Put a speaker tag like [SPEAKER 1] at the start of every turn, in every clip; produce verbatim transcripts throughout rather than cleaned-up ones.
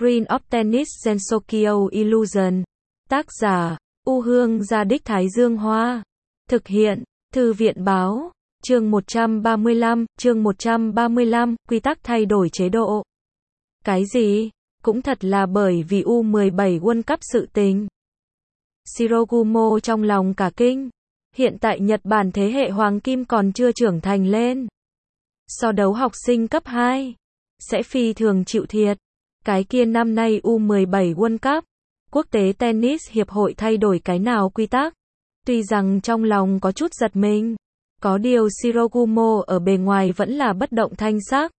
[SPEAKER 1] Screen of Tennis Gensokyo Illusion. Tác giả, U Hương Gia Đích Thái Dương Hoa. Thực hiện, Thư viện Báo. Chương một trăm ba mươi lăm, chương một trăm ba mươi lăm, quy tắc thay đổi chế độ. Cái gì? Cũng thật là bởi vì U mười bảy World Cup sự tình. Shirogumo trong lòng cả kinh. Hiện tại Nhật Bản thế hệ hoàng kim còn chưa trưởng thành lên. So đấu học sinh cấp hai, sẽ phi thường chịu thiệt. Cái kia năm nay U mười bảy World Cup, Quốc tế Tennis Hiệp hội thay đổi cái nào quy tắc? Tuy rằng trong lòng có chút giật mình, có điều Shirogumo ở bề ngoài vẫn là bất động thanh sắc.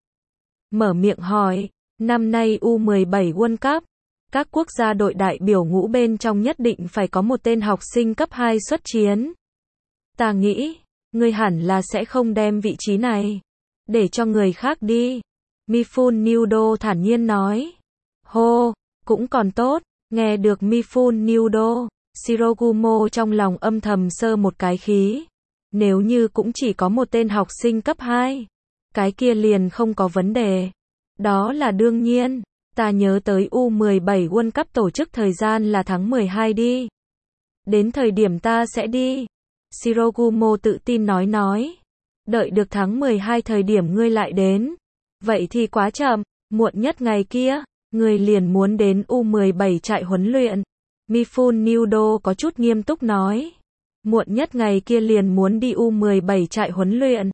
[SPEAKER 1] Mở miệng hỏi, năm nay U mười bảy World Cup, các quốc gia đội đại biểu ngũ bên trong nhất định phải có một tên học sinh cấp hai xuất chiến. Ta nghĩ, ngươi hẳn là sẽ không đem vị trí này để cho người khác đi. Mifune Nudo thản nhiên nói. Hô, cũng còn tốt. Nghe được Mifune Nudo, Shirogumo trong lòng âm thầm sơ một cái khí. Nếu như cũng chỉ có một tên học sinh cấp hai, cái kia liền không có vấn đề. Đó là đương nhiên. Ta nhớ tới U mười bảy World Cup tổ chức thời gian là tháng mười hai đi. Đến thời điểm ta sẽ đi. Shirogumo tự tin nói nói. Đợi được tháng mười hai thời điểm ngươi lại đến. Vậy thì quá chậm, muộn nhất ngày kia, ngươi liền muốn đến U mười bảy trại huấn luyện. Mifune Nudo có chút nghiêm túc nói. Muộn nhất ngày kia liền muốn đi U mười bảy trại huấn luyện.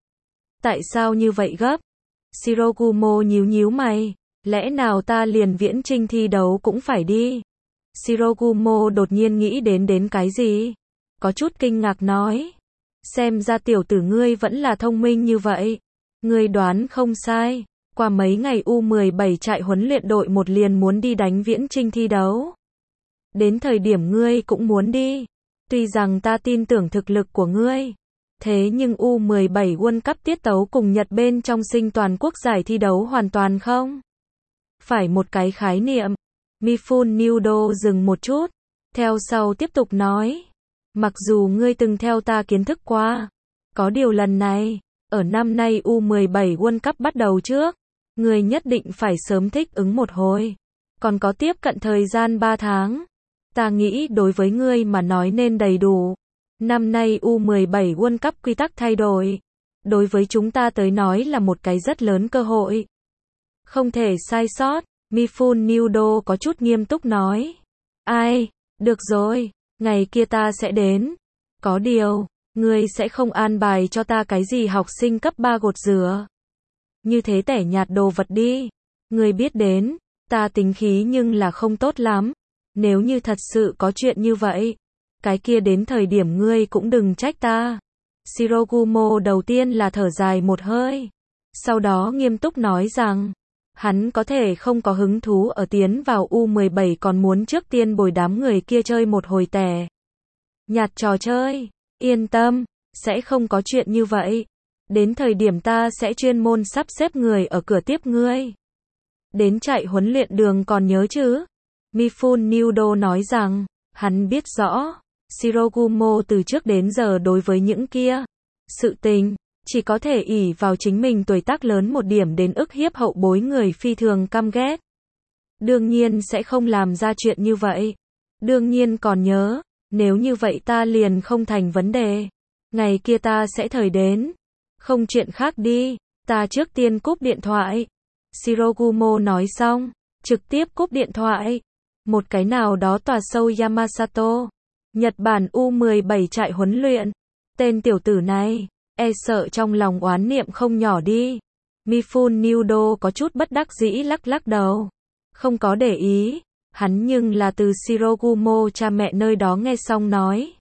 [SPEAKER 1] Tại sao như vậy gấp? Shirogumo nhíu nhíu mày. Lẽ nào ta liền viễn chinh thi đấu cũng phải đi? Shirogumo đột nhiên nghĩ đến đến cái gì? Có chút kinh ngạc nói. Xem ra tiểu tử ngươi vẫn là thông minh như vậy. Ngươi đoán không sai. Qua mấy ngày U mười bảy trại huấn luyện đội một liền muốn đi đánh viễn chinh thi đấu. Đến thời điểm ngươi cũng muốn đi. Tuy rằng ta tin tưởng thực lực của ngươi. Thế nhưng U mười bảy World Cup tiết tấu cùng Nhật bên trong sinh toàn quốc giải thi đấu hoàn toàn không phải một cái khái niệm. Mifune Nudo dừng một chút. Theo sau tiếp tục nói. Mặc dù ngươi từng theo ta kiến thức qua. Có điều lần này, ở năm nay U mười bảy World Cup bắt đầu trước, ngươi nhất định phải sớm thích ứng một hồi. Còn có tiếp cận thời gian ba tháng. Ta nghĩ đối với ngươi mà nói nên đầy đủ. Năm nay U mười bảy World Cup quy tắc thay đổi. Đối với chúng ta tới nói là một cái rất lớn cơ hội. Không thể sai sót. Mifune Nudo có chút nghiêm túc nói. Ai, được rồi, ngày kia ta sẽ đến. Có điều, ngươi sẽ không an bài cho ta cái gì học sinh cấp ba gột rửa. Như thế tẻ nhạt đồ vật đi. Ngươi biết đến, ta tính khí nhưng là không tốt lắm. Nếu như thật sự có chuyện như vậy, cái kia đến thời điểm ngươi cũng đừng trách ta. Shirogumo đầu tiên là thở dài một hơi. Sau đó nghiêm túc nói rằng, hắn có thể không có hứng thú ở tiến vào U mười bảy còn muốn trước tiên bồi đám người kia chơi một hồi tẻ nhạt trò chơi. Yên tâm, sẽ không có chuyện như vậy. Đến thời điểm ta sẽ chuyên môn sắp xếp người ở cửa tiếp ngươi. Đến trại huấn luyện đường còn nhớ chứ? Mifune Nudo nói rằng, hắn biết rõ, Shirogumo từ trước đến giờ đối với những kia sự tình, chỉ có thể ỷ vào chính mình tuổi tác lớn một điểm đến ức hiếp hậu bối người phi thường căm ghét. Đương nhiên sẽ không làm ra chuyện như vậy. Đương nhiên còn nhớ, nếu như vậy ta liền không thành vấn đề. Ngày kia ta sẽ thời đến. Không chuyện khác đi, ta trước tiên cúp điện thoại. Shirogumo nói xong, trực tiếp cúp điện thoại. Một cái nào đó tòa sâu Yamasato, Nhật Bản U mười bảy trại huấn luyện. Tên tiểu tử này, e sợ trong lòng oán niệm không nhỏ đi. Mifune Nudo có chút bất đắc dĩ lắc lắc đầu. Không có để ý, hắn nhưng là từ Shirogumo cha mẹ nơi đó nghe xong nói.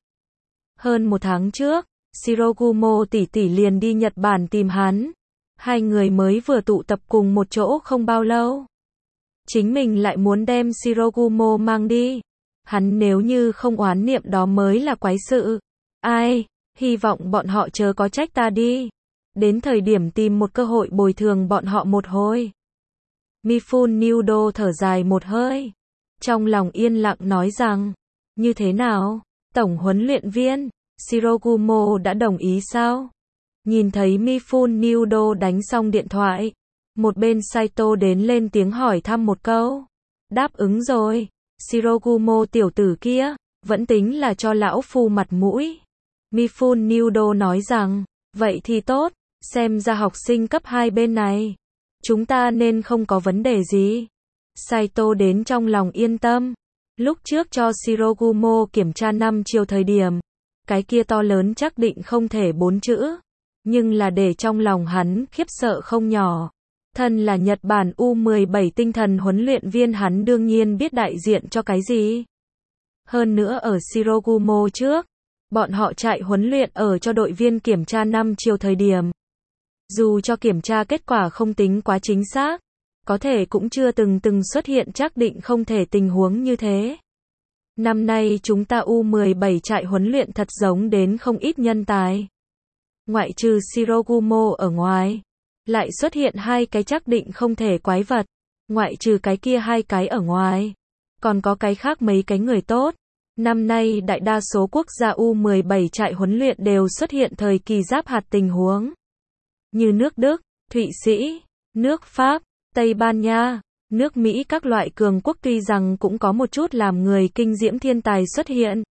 [SPEAKER 1] Hơn một tháng trước, Shirogumo tỷ tỷ liền đi Nhật Bản tìm hắn. Hai người mới vừa tụ tập cùng một chỗ không bao lâu. Chính mình lại muốn đem Shirogumo mang đi. Hắn nếu như không oán niệm đó mới là quái sự. Ai, hy vọng bọn họ chớ có trách ta đi. Đến thời điểm tìm một cơ hội bồi thường bọn họ một hồi. Mifune Nudo thở dài một hơi. Trong lòng yên lặng nói rằng, như thế nào, tổng huấn luyện viên, Shirogumo đã đồng ý sao? Nhìn thấy Mifune Nudo đánh xong điện thoại, một bên Saito đến lên tiếng hỏi thăm một câu. Đáp ứng rồi. Shirogumo tiểu tử kia, vẫn tính là cho lão phu mặt mũi. Mifune Nudo nói rằng, vậy thì tốt, xem ra học sinh cấp hai bên này. Chúng ta nên không có vấn đề gì. Saito đến trong lòng yên tâm. Lúc trước cho Shirogumo kiểm tra năm chiều thời điểm, cái kia to lớn chắc định không thể bốn chữ. Nhưng là để trong lòng hắn khiếp sợ không nhỏ. Thân là Nhật Bản U mười bảy tinh thần huấn luyện viên hắn đương nhiên biết đại diện cho cái gì. Hơn nữa ở Shirogumo trước, bọn họ chạy huấn luyện ở cho đội viên kiểm tra năm chiều thời điểm. Dù cho kiểm tra kết quả không tính quá chính xác, có thể cũng chưa từng từng xuất hiện chắc định không thể tình huống như thế. Năm nay chúng ta U mười bảy chạy huấn luyện thật giống đến không ít nhân tài. Ngoại trừ Shirogumo ở ngoài, lại xuất hiện hai cái chắc định không thể quái vật. Ngoại trừ cái kia hai cái ở ngoài, còn có cái khác mấy cái người tốt. Năm nay đại đa số quốc gia U mười bảy chạy huấn luyện đều xuất hiện thời kỳ giáp hạt tình huống. Như nước Đức, Thụy Sĩ, nước Pháp, Tây Ban Nha, nước Mỹ các loại cường quốc tuy rằng cũng có một chút làm người kinh diễm thiên tài xuất hiện.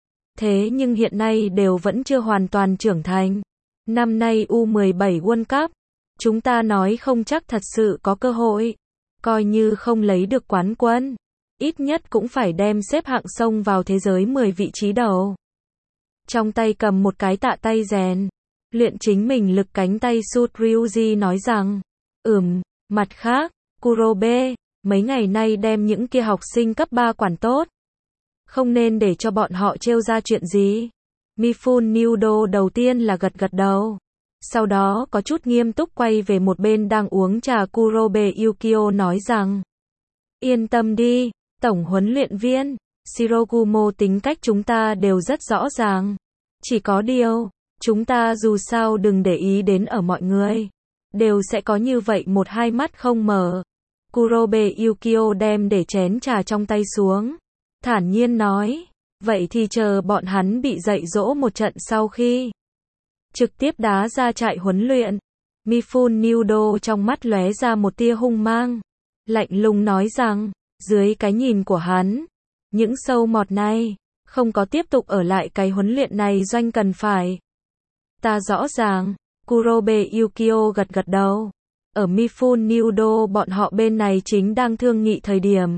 [SPEAKER 1] Thế nhưng hiện nay đều vẫn chưa hoàn toàn trưởng thành. Năm nay U mười bảy World Cup, chúng ta nói không chắc thật sự có cơ hội. Coi như không lấy được quán quân, ít nhất cũng phải đem xếp hạng xông vào thế giới mười vị trí đầu. Trong tay cầm một cái tạ tay rèn, luyện chính mình lực cánh tay sút Ryuji nói rằng, ừm, mặt khác, Kurobe, mấy ngày nay đem những kia học sinh cấp ba quản tốt. Không nên để cho bọn họ trêu ra chuyện gì. Mifune Nudo đầu tiên là gật gật đầu. Sau đó có chút nghiêm túc quay về một bên đang uống trà Kurobe Yukio nói rằng, yên tâm đi, tổng huấn luyện viên, Shirogumo tính cách chúng ta đều rất rõ ràng. Chỉ có điều, chúng ta dù sao đừng để ý đến ở mọi người. Đều sẽ có như vậy một hai mắt không mở. Kurobe Yukio đem để chén trà trong tay xuống. Thản nhiên nói, vậy thì chờ bọn hắn bị dạy dỗ một trận sau khi trực tiếp đá ra trại huấn luyện. Mifune Nudo trong mắt lóe ra một tia hung mang. Lạnh lùng nói rằng, dưới cái nhìn của hắn, những sâu mọt này, không có tiếp tục ở lại cái huấn luyện này doanh cần phải. Ta rõ ràng, Kurobe Yukio gật gật đầu. Ở Mifune Nudo bọn họ bên này chính đang thương nghị thời điểm.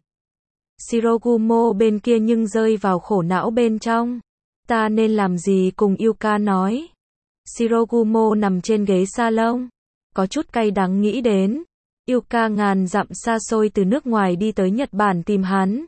[SPEAKER 1] Shirogumo bên kia nhưng rơi vào khổ não bên trong. Ta nên làm gì cùng Yuka nói. Shirogumo nằm trên ghế salon, có chút cay đắng nghĩ đến. Yuka ngàn dặm xa xôi từ nước ngoài đi tới Nhật Bản tìm hắn.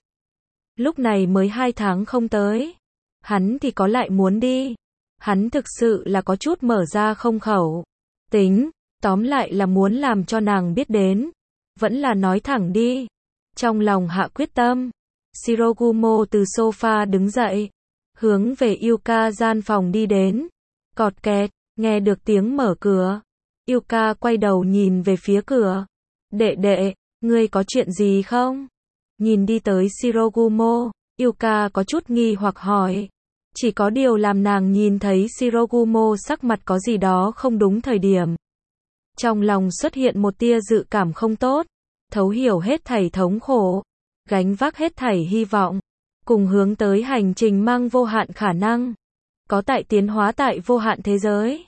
[SPEAKER 1] Lúc này mới hai tháng không tới. Hắn thì có lại muốn đi. Hắn thực sự là có chút mở ra không khẩu. Tính, tóm lại là muốn làm cho nàng biết đến. Vẫn là nói thẳng đi. Trong lòng hạ quyết tâm. Shirogumo từ sofa đứng dậy. Hướng về Yuka gian phòng đi đến. Cọt kẹt, nghe được tiếng mở cửa. Yuka quay đầu nhìn về phía cửa. Đệ đệ, ngươi có chuyện gì không? Nhìn đi tới Shirogumo, Yuka có chút nghi hoặc hỏi. Chỉ có điều làm nàng nhìn thấy Shirogumo sắc mặt có gì đó không đúng thời điểm. Trong lòng xuất hiện một tia dự cảm không tốt, thấu hiểu hết thảy thống khổ, gánh vác hết thảy hy vọng, cùng hướng tới hành trình mang vô hạn khả năng, có tại tiến hóa tại vô hạn thế giới.